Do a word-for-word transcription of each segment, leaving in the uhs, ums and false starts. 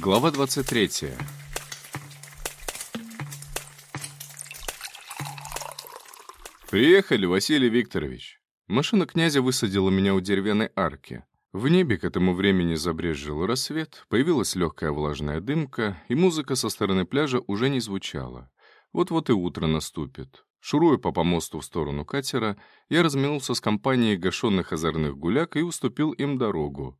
Глава двадцать третья. «Приехали, Василий Викторович!» Машина князя высадила меня у деревянной арки. В небе к этому времени забрезжил рассвет, появилась легкая влажная дымка, и музыка со стороны пляжа уже не звучала. Вот-вот и утро наступит. Шуруя по помосту в сторону катера, я разминулся с компанией гашенных озорных гуляк и уступил им дорогу.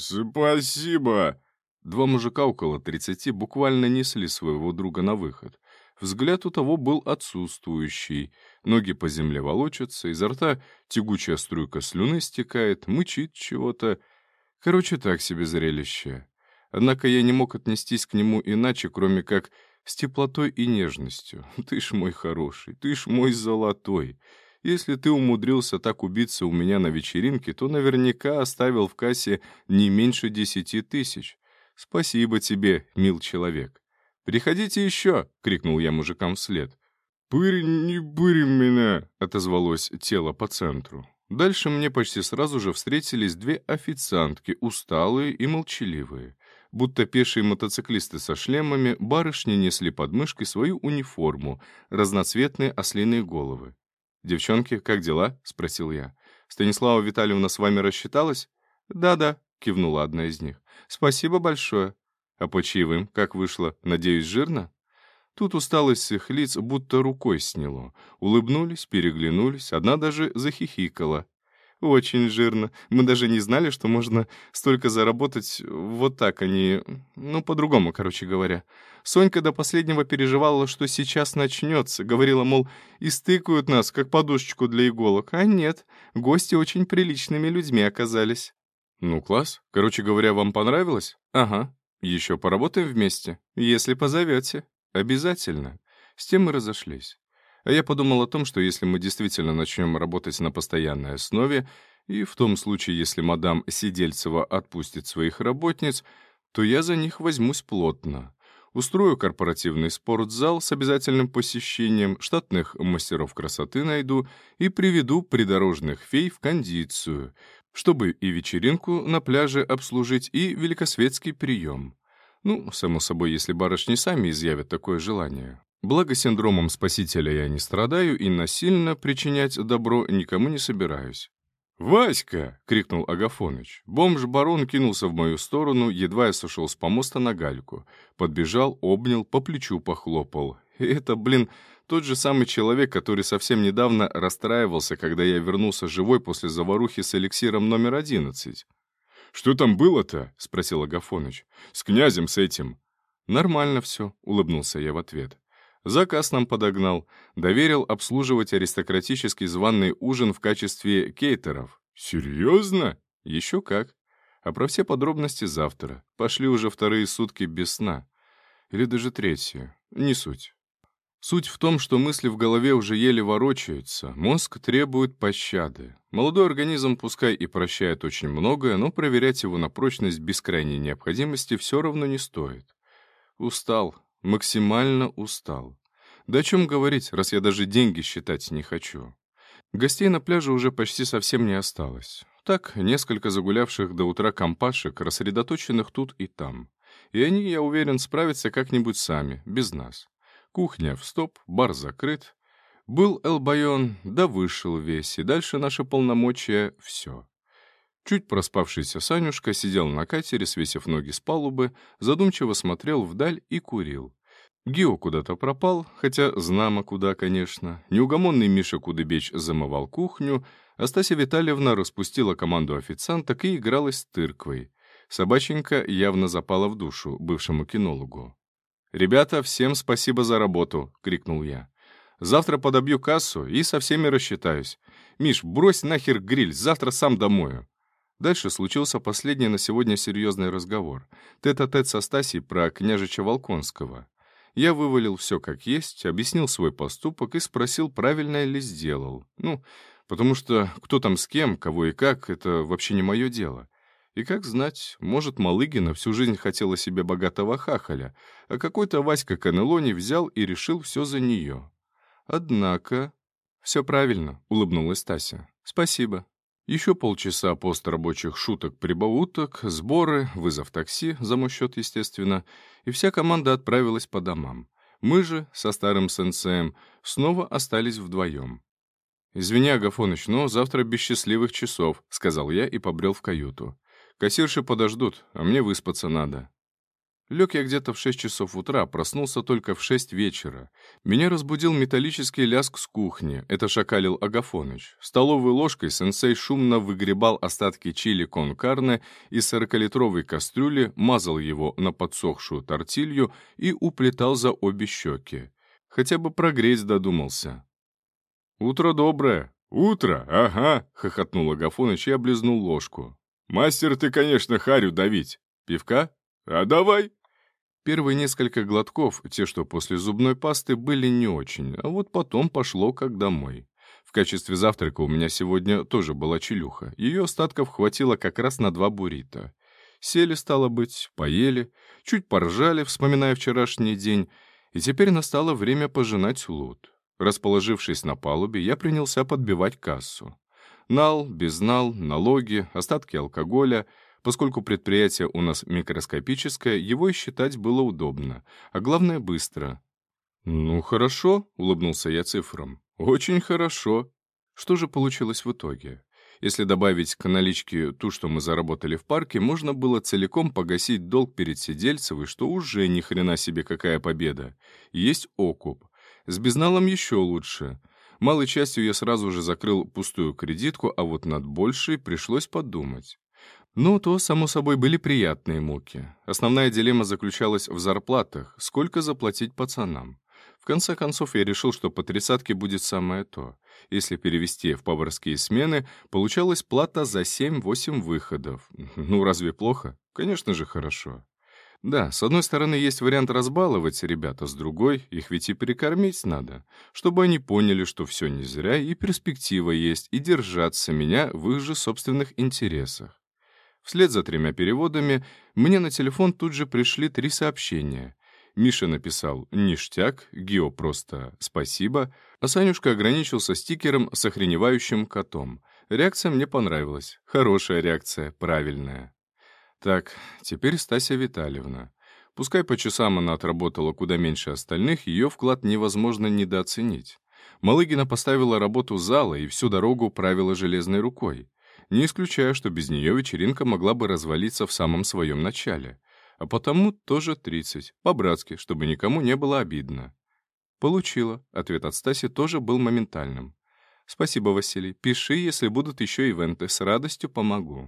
«Спасибо!» Два мужика около тридцати буквально несли своего друга на выход. Взгляд у того был отсутствующий. Ноги по земле волочатся, изо рта тягучая струйка слюны стекает, мычит чего-то. Короче, так себе зрелище. Однако я не мог отнестись к нему иначе, кроме как с теплотой и нежностью. Ты ж мой хороший, ты ж мой золотой. Если ты умудрился так убиться у меня на вечеринке, то наверняка оставил в кассе не меньше десяти тысяч. Спасибо тебе, мил человек. «Приходите еще!» — крикнул я мужикам вслед. «Пырь, не пырь меня!» — отозвалось тело по центру. Дальше мне почти сразу же встретились две официантки, усталые и молчаливые. Будто пешие мотоциклисты со шлемами, барышни несли под мышкой свою униформу, разноцветные ослиные головы. «Девчонки, как дела?» — спросил я. «Станислава Витальевна с вами рассчиталась?» «Да-да», — кивнула одна из них. «Спасибо большое». «А по чаевым, как вышло, надеюсь, жирно?» Тут усталость с их лиц будто рукой сняло. Улыбнулись, переглянулись, одна даже захихикала. «Очень жирно. Мы даже не знали, что можно столько заработать вот так, а не... Ну, по-другому, короче говоря. Сонька до последнего переживала, что сейчас начнется. Говорила, мол, истыкают нас, как подушечку для иголок. А нет, гости очень приличными людьми оказались». «Ну, класс. Короче говоря, вам понравилось?» «Ага. Еще поработаем вместе, если позовете. Обязательно». С тем мы разошлись. А я подумал о том, что если мы действительно начнем работать на постоянной основе, и в том случае, если мадам Сидельцева отпустит своих работниц, то я за них возьмусь плотно. Устрою корпоративный спортзал с обязательным посещением, штатных мастеров красоты найду и приведу придорожных фей в кондицию, чтобы и вечеринку на пляже обслужить, и великосветский прием. Ну, само собой, если барышни сами изъявят такое желание. Благо, синдромом спасителя я не страдаю и насильно причинять добро никому не собираюсь. «Васька!» — крикнул Агафоныч. Бомж-барон кинулся в мою сторону, едва я сошел с помоста на гальку. Подбежал, обнял, по плечу похлопал. И это, блин, тот же самый человек, который совсем недавно расстраивался, когда я вернулся живой после заварухи с эликсиром номер одиннадцать. «Что там было-то?» — спросил Агафоныч. «С князем с этим». «Нормально все», — улыбнулся я в ответ. Заказ нам подогнал. Доверил обслуживать аристократический званый ужин в качестве кейтеров. «Серьезно?» «Еще как. А про все подробности завтра. Пошли уже вторые сутки без сна. Или даже третьи. Не суть». Суть в том, что мысли в голове уже еле ворочаются, мозг требует пощады. Молодой организм пускай и прощает очень многое, но проверять его на прочность без крайней необходимости все равно не стоит. Устал, максимально устал. Да о чем говорить, раз я даже деньги считать не хочу. Гостей на пляже уже почти совсем не осталось. Так, несколько загулявших до утра компашек, рассредоточенных тут и там. И они, я уверен, справятся как-нибудь сами, без нас. Кухня в стоп, бар закрыт. Был Элбайон, да вышел весь, и дальше наши полномочия — все. Чуть проспавшийся Санюшка сидел на катере, свесив ноги с палубы, задумчиво смотрел вдаль и курил. Гио куда-то пропал, хотя знамо куда, конечно. Неугомонный Миша Кудыбеч замывал кухню, а Стася Витальевна распустила команду официанток и игралась с тырквой. Собаченька явно запала в душу бывшему кинологу. «Ребята, всем спасибо за работу!» — крикнул я. «Завтра подобью кассу и со всеми рассчитаюсь. Миш, брось нахер гриль, завтра сам домою». Дальше случился последний на сегодня серьезный разговор. Тет-а-тет со Стасей про княжича Волконского. Я вывалил все как есть, объяснил свой поступок и спросил, правильно ли сделал. Ну, потому что кто там с кем, кого и как, это вообще не мое дело. И как знать, может, Малыгина всю жизнь хотела себе богатого хахаля, а какой-то Васька Канелони взял и решил все за нее. Однако... «Все правильно», — улыбнулась Тася. «Спасибо». Еще полчаса пострабочих шуток-прибауток, сборы, вызов такси, за мой счет, естественно, и вся команда отправилась по домам. Мы же, со старым сенсеем, снова остались вдвоем. «Извини, Агафоныч, но завтра без счастливых часов», — сказал я и побрел в каюту. «Кассирши подождут, а мне выспаться надо». Лег я где-то в шесть часов утра, проснулся только в шесть вечера. Меня разбудил металлический лязг с кухни. Это шакалил Агафоныч. Столовой ложкой сенсей шумно выгребал остатки чили кон карне из сорокалитровой кастрюли, мазал его на подсохшую тортилью и уплетал за обе щеки. Хотя бы прогреть додумался. «Утро доброе!» «Утро, ага!» — хохотнул Агафоныч и облизнул ложку. «Мастер ты, конечно, харю давить. Пивка? А давай!» Первые несколько глотков, те, что после зубной пасты, были не очень, а вот потом пошло как домой. В качестве завтрака у меня сегодня тоже была челюха. Ее остатков хватило как раз на два буррито. Сели, стало быть, поели, чуть поржали, вспоминая вчерашний день, и теперь настало время пожинать лут. Расположившись на палубе, я принялся подбивать кассу. Нал, безнал, налоги, остатки алкоголя. Поскольку предприятие у нас микроскопическое, его и считать было удобно, а главное — быстро. «Ну, хорошо», — улыбнулся я цифрам. «Очень хорошо». Что же получилось в итоге? Если добавить к наличке ту, что мы заработали в парке, можно было целиком погасить долг перед Сидельцевой, что уже ни хрена себе какая победа. Есть окуп. С безналом еще лучше. Малой частью я сразу же закрыл пустую кредитку, а вот над большей пришлось подумать. Ну, то, само собой, были приятные муки. Основная дилемма заключалась в зарплатах, сколько заплатить пацанам. В конце концов, я решил, что по тридцатке будет самое то. Если перевести в поварские смены, получалась плата за семь-восемь выходов. Ну, разве плохо? Конечно же, хорошо. Да, с одной стороны, есть вариант разбаловать ребят, а с другой, их ведь и перекормить надо, чтобы они поняли, что все не зря, и перспектива есть, и держаться меня в их же собственных интересах. Вслед за тремя переводами мне на телефон тут же пришли три сообщения. Миша написал «ништяк», Гео просто «спасибо», а Санюшка ограничился стикером с охреневающим котом. Реакция мне понравилась. Хорошая реакция, правильная. Так, теперь Стася Витальевна. Пускай по часам она отработала куда меньше остальных, ее вклад невозможно недооценить. Малыгина поставила работу зала и всю дорогу правила железной рукой. Не исключаю, что без нее вечеринка могла бы развалиться в самом своем начале. А потому тоже тридцать, по-братски, чтобы никому не было обидно. Получила. Ответ от Стаси тоже был моментальным. Спасибо, Василий. Пиши, если будут еще ивенты. С радостью помогу.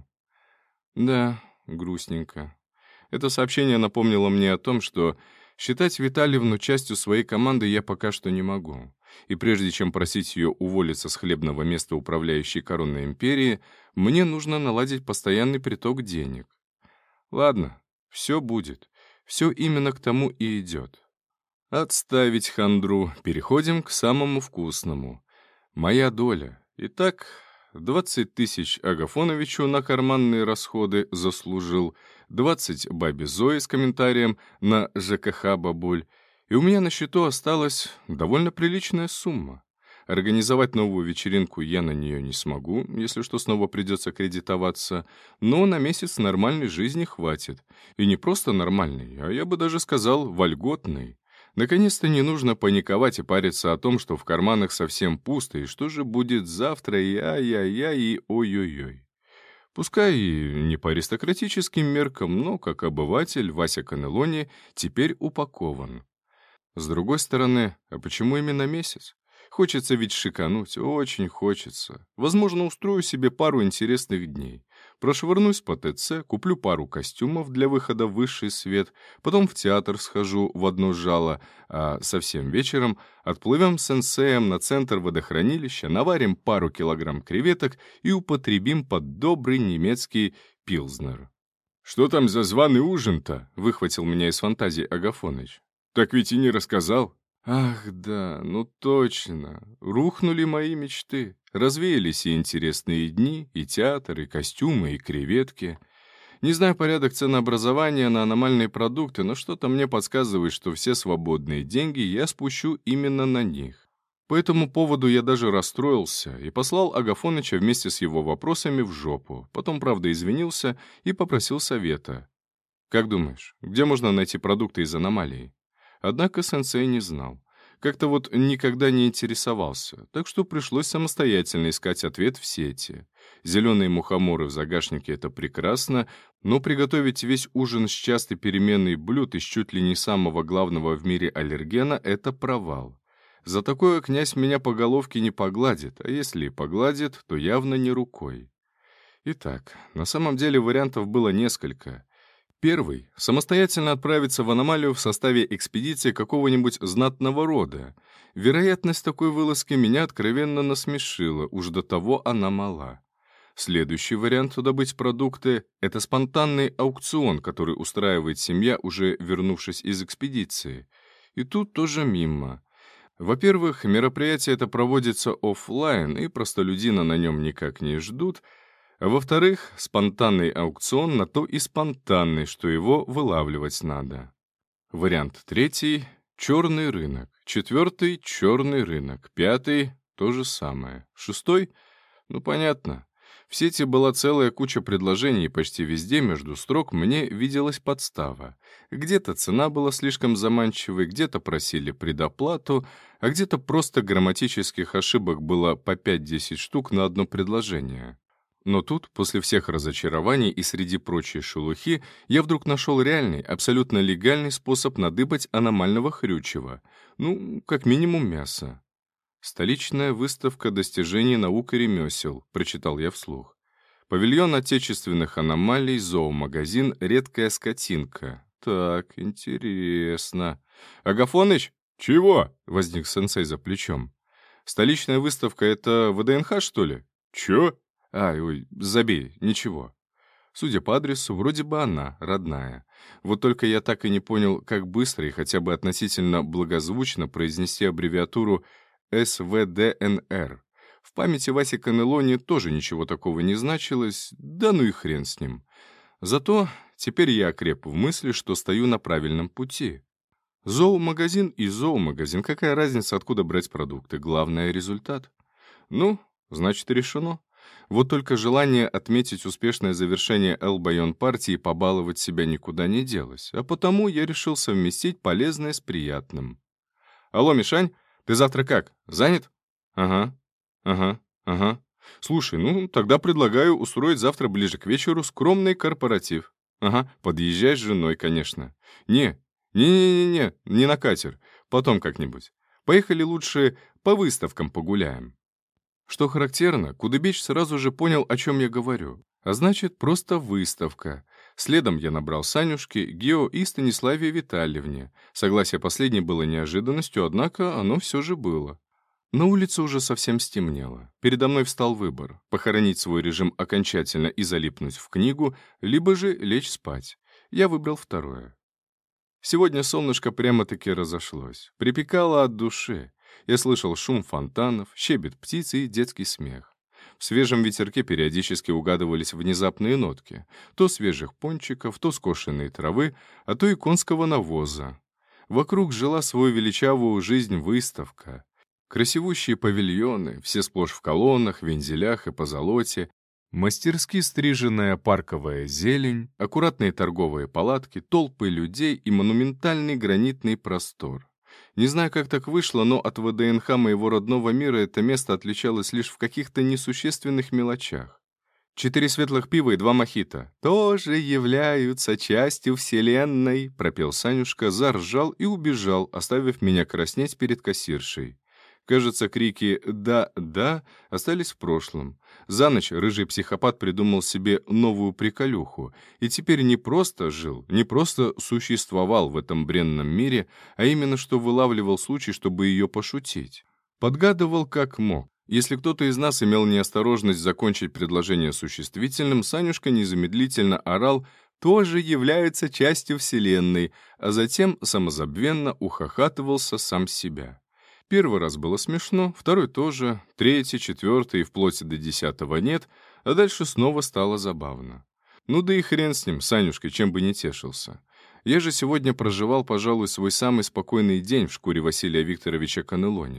Да, грустненько. Это сообщение напомнило мне о том, что считать Витальевну частью своей команды я пока что не могу. И прежде чем просить ее уволиться с хлебного места управляющей коронной империи, мне нужно наладить постоянный приток денег. Ладно, все будет. Все именно к тому и идет. Отставить хандру. Переходим к самому вкусному. Моя доля. Итак, двадцать тысяч Агафоновичу на карманные расходы заслужил, двадцать бабе Зои с комментарием на ЖКХ бабуль, и у меня на счету осталась довольно приличная сумма. Организовать новую вечеринку я на нее не смогу, если что, снова придется кредитоваться, но на месяц нормальной жизни хватит. И не просто нормальной, а я бы даже сказал, вольготной. Наконец-то не нужно паниковать и париться о том, что в карманах совсем пусто, и что же будет завтра, и ай-яй-яй, и ой-ой-ой. Пускай и не по аристократическим меркам, но, как обыватель, Вася Канелони теперь упакован. С другой стороны, а почему именно месяц? Хочется ведь шикануть, очень хочется. Возможно, устрою себе пару интересных дней. Прошвырнусь по ТЦ, куплю пару костюмов для выхода в высший свет, потом в театр схожу в одно жало, а совсем вечером отплывем с сенсеем на центр водохранилища, наварим пару килограмм креветок и употребим под добрый немецкий пилзнер. «Что там за званый ужин-то?» — выхватил меня из фантазии Агафоныч. «Так ведь и не рассказал». Ах, да, ну точно. Рухнули мои мечты. Развеялись и интересные дни, и театр, и костюмы, и креветки. Не знаю порядок ценообразования на аномальные продукты, но что-то мне подсказывает, что все свободные деньги я спущу именно на них. По этому поводу я даже расстроился и послал Агафоныча вместе с его вопросами в жопу, потом, правда, извинился и попросил совета. «Как думаешь, где можно найти продукты из аномалии?» Однако сенсей не знал. Как-то вот никогда не интересовался, так что пришлось самостоятельно искать ответ в сети. Зеленые мухоморы в загашнике — это прекрасно, но приготовить весь ужин с частой переменной блюд из чуть ли не самого главного в мире аллергена — это провал. За такое князь меня по головке не погладит, а если и погладит, то явно не рукой. Итак, на самом деле вариантов было несколько. Первый — самостоятельно отправиться в аномалию в составе экспедиции какого-нибудь знатного рода. Вероятность такой вылазки меня откровенно насмешила, уж до того она мала. Следующий вариант добыть продукты — это спонтанный аукцион, который устраивает семья, уже вернувшись из экспедиции. И тут тоже мимо. Во-первых, мероприятие это проводится офлайн, и простолюдина на нем никак не ждут. А во-вторых, спонтанный аукцион на то и спонтанный, что его вылавливать надо. Вариант третий — черный рынок. Четвертый — черный рынок. Пятый — то же самое. Шестой — ну, понятно. В сети была целая куча предложений, и почти везде между строк мне виделась подстава. Где-то цена была слишком заманчивой, где-то просили предоплату, а где-то просто грамматических ошибок было по пять-десять штук на одно предложение. Но тут, после всех разочарований и среди прочей шелухи, я вдруг нашел реальный, абсолютно легальный способ надыбать аномального хрючева. Ну, как минимум мясо. «Столичная выставка достижений наук и ремесел», — прочитал я вслух. «Павильон отечественных аномалий, зоомагазин, редкая скотинка». Так, интересно. «Агафоныч?» «Чего?» — возник сенсей за плечом. «Столичная выставка — это ВДНХ, что ли?» «Чё?» «Ай, ой, забей, ничего». Судя по адресу, вроде бы она, родная. Вот только я так и не понял, как быстро и хотя бы относительно благозвучно произнести аббревиатуру эс вэ дэ эн эр. В памяти Васи Канелони тоже ничего такого не значилось, да ну и хрен с ним. Зато теперь я окреп в мысли, что стою на правильном пути. Зоомагазин и зоомагазин, какая разница, откуда брать продукты, главное — результат. Ну, значит, решено. Вот только желание отметить успешное завершение Эл-Байон-партии и побаловать себя никуда не делось, а потому я решил совместить полезное с приятным. «Алло, Мишань, ты завтра как, занят?» «Ага, ага, ага. Слушай, ну, тогда предлагаю устроить завтра ближе к вечеру скромный корпоратив. Ага, подъезжай с женой, конечно. Не, не-не-не-не, не на катер, потом как-нибудь. Поехали лучше по выставкам погуляем». Что характерно, Кудыбич сразу же понял, о чем я говорю. А значит, просто выставка. Следом я набрал Санюшке, Гео и Станиславе Витальевне. Согласие последней было неожиданностью, однако оно все же было. На улице уже совсем стемнело. Передо мной встал выбор — похоронить свой режим окончательно и залипнуть в книгу, либо же лечь спать. Я выбрал второе. Сегодня солнышко прямо-таки разошлось. Припекало от души. Я слышал шум фонтанов, щебет птиц и детский смех. В свежем ветерке периодически угадывались внезапные нотки. То свежих пончиков, то скошенной травы, а то и конского навоза. Вокруг жила свою величавую жизнь выставка. Красивущие павильоны, все сплошь в колоннах, вензелях и позолоте, мастерски стриженная парковая зелень, аккуратные торговые палатки, толпы людей и монументальный гранитный простор. Не знаю, как так вышло, но от ВДНХ моего родного мира это место отличалось лишь в каких-то несущественных мелочах. «Четыре светлых пива и два мохито тоже являются частью вселенной», — пропел Санюшка, заржал и убежал, оставив меня краснеть перед кассиршей. Кажется, крики «да, да» остались в прошлом. За ночь рыжий психопат придумал себе новую приколюху и теперь не просто жил, не просто существовал в этом бренном мире, а именно что вылавливал случай, чтобы ее пошутить. Подгадывал как мог. Если кто-то из нас имел неосторожность закончить предложение существительным, Санюшка незамедлительно орал «тоже являются частью Вселенной», а затем самозабвенно ухахатывался сам себя. Первый раз было смешно, второй тоже, третий, четвертый и вплоть до десятого нет, а дальше снова стало забавно. Ну да и хрен с ним, Санюшка, чем бы не тешился. Я же сегодня проживал, пожалуй, свой самый спокойный день в шкуре Василия Викторовича Канелони.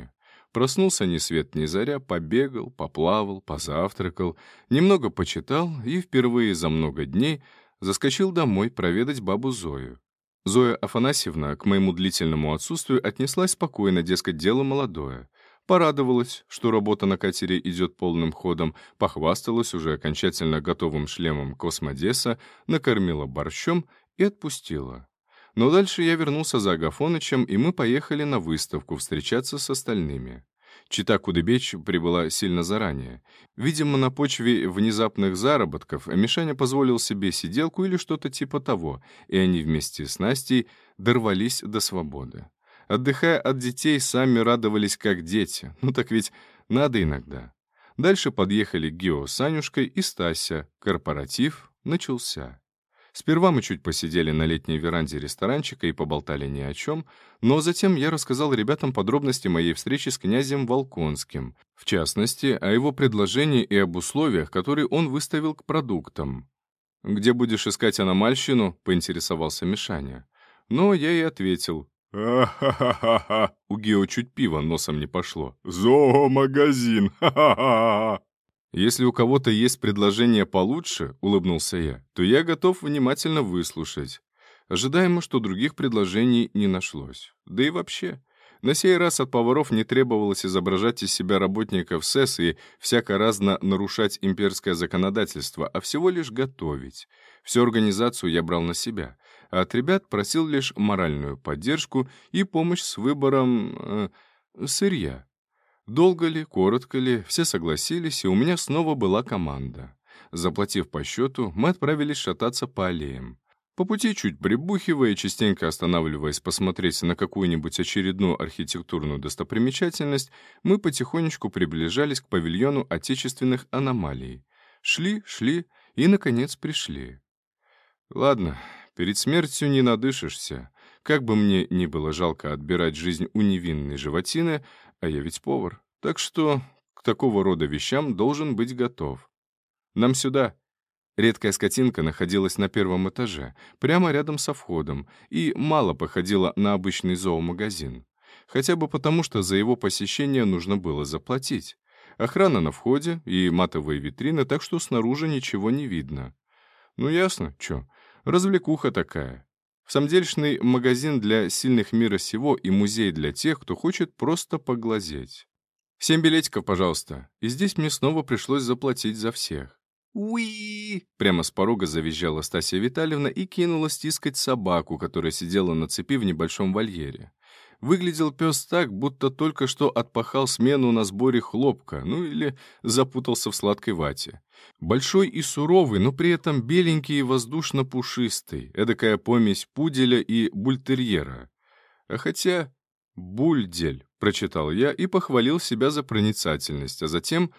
Проснулся ни свет ни заря, побегал, поплавал, позавтракал, немного почитал и впервые за много дней заскочил домой проведать бабу Зою. Зоя Афанасьевна к моему длительному отсутствию отнеслась спокойно, дескать, дело молодое. Порадовалась, что работа на катере идет полным ходом, похвасталась уже окончательно готовым шлемом космодеса, накормила борщом и отпустила. Но дальше я вернулся за Агафонычем, и мы поехали на выставку встречаться с остальными. Чита Кудыбеч прибыла сильно заранее. Видимо, на почве внезапных заработков Мишаня позволил себе сиделку или что-то типа того, и они вместе с Настей дорвались до свободы. Отдыхая от детей, сами радовались как дети. Ну так ведь надо иногда. Дальше подъехали Гео с Анюшкой и Стася. Корпоратив начался. Сперва мы чуть посидели на летней веранде ресторанчика и поболтали ни о чем, но затем я рассказал ребятам подробности моей встречи с князем Волконским, в частности, о его предложении и об условиях, которые он выставил к продуктам. «Где будешь искать аномальщину?» — поинтересовался Мишаня. Но я и ответил. «А-ха-ха-ха-ха!» У Гео чуть пиво носом не пошло. «Зоомагазин! Ха-ха-ха!» «Если у кого-то есть предложение получше, — улыбнулся я, — то я готов внимательно выслушать». Ожидаемо, что других предложений не нашлось. Да и вообще, на сей раз от поваров не требовалось изображать из себя работников СЭС и всяко-разно нарушать имперское законодательство, а всего лишь готовить. Всю организацию я брал на себя, а от ребят просил лишь моральную поддержку и помощь с выбором э, сырья. Долго ли, коротко ли, все согласились, и у меня снова была команда. Заплатив по счету, мы отправились шататься по аллеям. По пути, чуть прибухивая и частенько останавливаясь посмотреть на какую-нибудь очередную архитектурную достопримечательность, мы потихонечку приближались к павильону отечественных аномалий. Шли, шли и, наконец, пришли. Ладно, перед смертью не надышишься. Как бы мне ни было жалко отбирать жизнь у невинной животины, а я ведь повар, так что к такого рода вещам должен быть готов. Нам сюда. Редкая скотинка находилась на первом этаже, прямо рядом со входом, и мало походила на обычный зоомагазин. Хотя бы потому, что за его посещение нужно было заплатить. Охрана на входе и матовые витрины, так что снаружи ничего не видно. Ну ясно, чё, развлекуха такая. Самдельшный магазин для сильных мира сего и музей для тех, кто хочет просто поглазеть. Семь билетиков, пожалуйста. И здесь мне снова пришлось заплатить за всех. «Уи!» — прямо с порога завизжала Стасия Витальевна и кинулась тискать собаку, которая сидела на цепи в небольшом вольере. Выглядел пес так, будто только что отпахал смену на сборе хлопка, ну или запутался в сладкой вате. Большой и суровый, но при этом беленький и воздушно-пушистый, эдакая помесь пуделя и бультерьера. А хотя «бульдель», — прочитал я и похвалил себя за проницательность, а затем...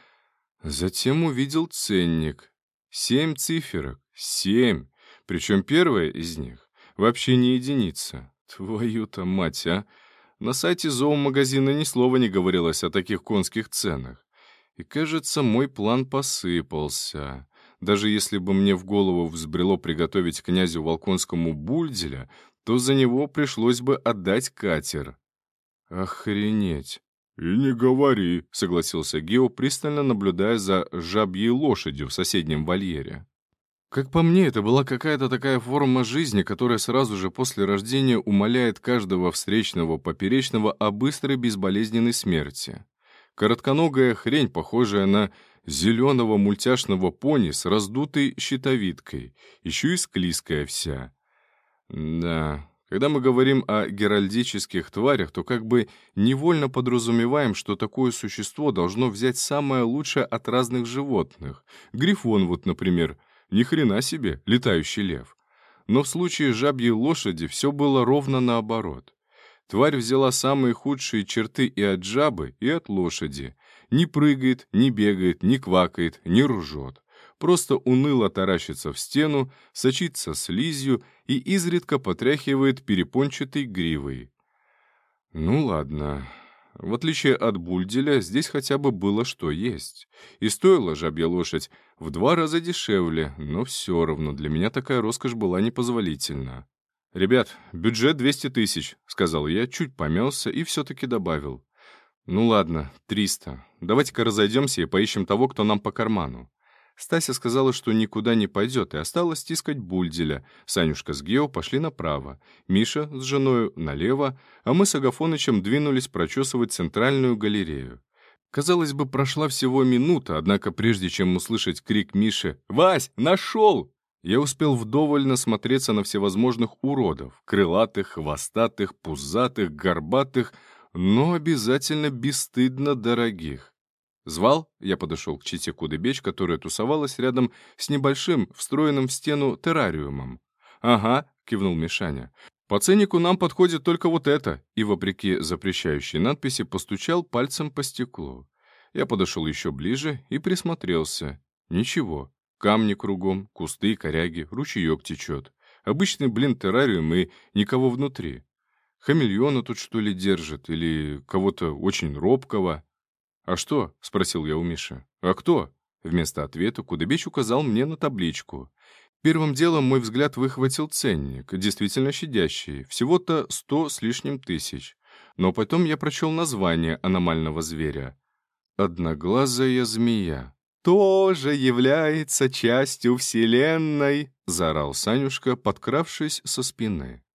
Затем увидел ценник. Семь циферок. Семь. Причем первая из них вообще не единица. Твою-то мать, а! На сайте зоомагазина ни слова не говорилось о таких конских ценах. И, кажется, мой план посыпался. Даже если бы мне в голову взбрело приготовить князю Волконскому бульделя, то за него пришлось бы отдать катер. Охренеть! «И не говори», — согласился Гео, пристально наблюдая за жабьей лошадью в соседнем вольере. Как по мне, это была какая-то такая форма жизни, которая сразу же после рождения умоляет каждого встречного поперечного о быстрой безболезненной смерти. Коротконогая хрень, похожая на зеленого мультяшного пони с раздутой щитовидкой, еще и склизкая вся. Да... Когда мы говорим о геральдических тварях, то как бы невольно подразумеваем, что такое существо должно взять самое лучшее от разных животных. Грифон вот, например, ни хрена себе, летающий лев. Но в случае жабьей лошади все было ровно наоборот. Тварь взяла самые худшие черты и от жабы, и от лошади. Не прыгает, не бегает, не квакает, не ржет. Просто уныло таращится в стену, сочится слизью и изредка потряхивает перепончатой гривой. Ну ладно. В отличие от бульделя, здесь хотя бы было что есть. И стоила жабья лошадь в два раза дешевле, но все равно для меня такая роскошь была непозволительна. «Ребят, бюджет двести тысяч», — сказал я, чуть помялся и все-таки добавил. «Ну ладно, триста. Давайте-ка разойдемся и поищем того, кто нам по карману». Стася сказала, что никуда не пойдет, и осталось тискать Бульделя. Санюшка с Гео пошли направо, Миша с женою налево, а мы с Агафонычем двинулись прочесывать центральную галерею. Казалось бы, прошла всего минута, однако прежде чем услышать крик Миши «Вась, нашел!», я успел вдоволь насмотреться на всевозможных уродов, крылатых, хвостатых, пузатых, горбатых, но обязательно бесстыдно дорогих. «Звал?» — я подошел к чете Кудыбеч, которая тусовалась рядом с небольшим, встроенным в стену террариумом. «Ага», — кивнул Мишаня. «По ценнику нам подходит только вот это», и, вопреки запрещающей надписи, постучал пальцем по стеклу. Я подошел еще ближе и присмотрелся. Ничего. Камни кругом, кусты, коряги, ручеек течет. Обычный, блин, террариум и никого внутри. Хамелеона тут, что ли, держит? Или кого-то очень робкого? «А что?» — спросил я у Миши. «А кто?» Вместо ответа Кудыбеч указал мне на табличку. Первым делом мой взгляд выхватил ценник, действительно щадящий, всего-то сто с лишним тысяч. Но потом я прочел название аномального зверя. «Одноглазая змея». «Тоже является частью Вселенной!» — заорал Санюшка, подкравшись со спины.